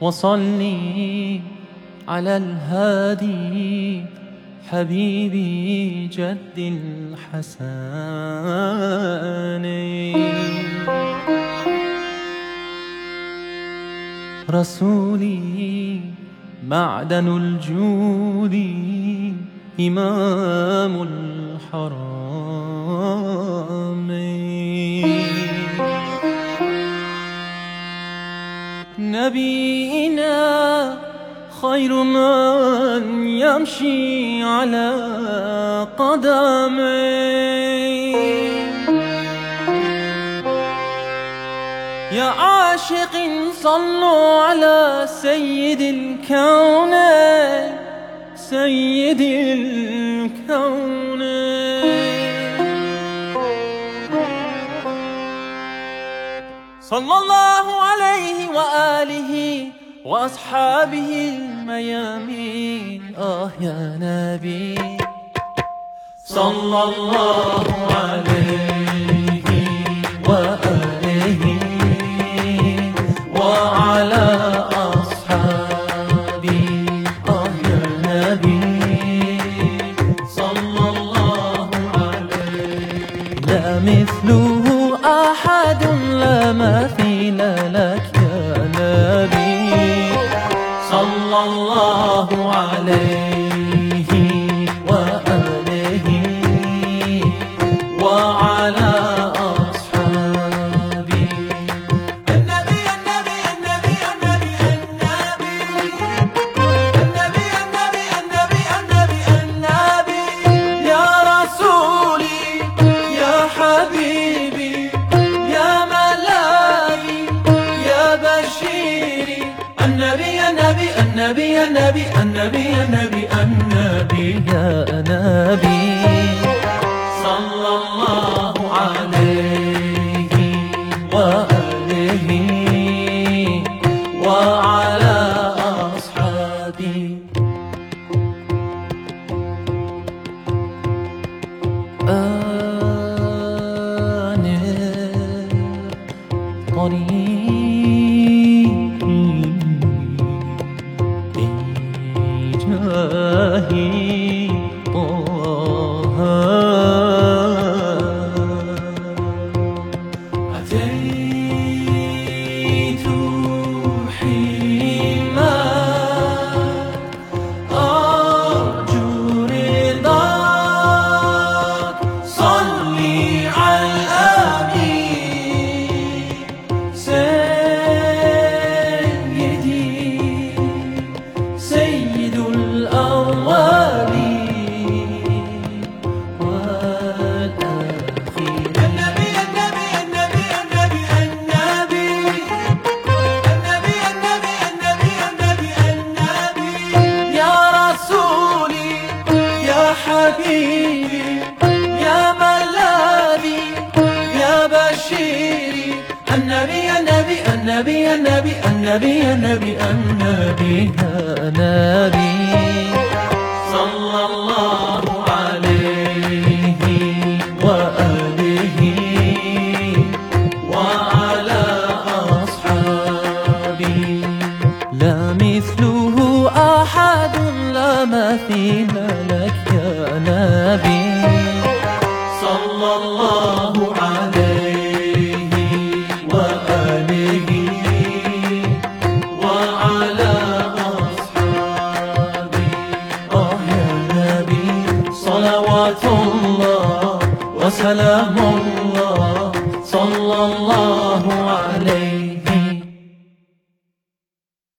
وصلي على الهادي حبيبي جد الحسن. رسولي معدن الجود إمام الحرمين. نبينا خير من يمشي على قدميه. يا عاشق صلوا على سيد الكونين سيد الكونين. صلى الله عليه وآله وأصحابه الميامين. يا نبي صلى الله عليه وآله وعلى أصحابه. يا نبي صلى الله عليه. لا مثله أحد لا مثيل لك يا نبي صلى الله عليه وآله وعلى أصحابه. النبي النبي النبي النبي النبي النبي النبي النبي النبي النبي. يا رسولي يا حبيبي يا ملاذي يا بشيري. النبي النبي النبي النبي النبي النبي النبي يا نبي صلى الله عليه وآله وعلى أصحابه. طريقي بجاهي طه. أتيت حينما أرجو رضاك. صلي على الأمين سيدي سيد الأولين والآخرين. النبي النبي النبي النبي النبي النبي النبي النبي النبي النبي. يا رسولي يا حبيبي يا ملاذي يا بشيري. النبي النبي النبي النبي النبي النبي النبي يا نبي صلى الله عليه وآله وعلى أصحابه. لا مثله أحد لا مثيل لك يا نبي صلى الله عليه وآله وعلى أصحابه. يا نبي صلوات الله وسلام الله صلى الله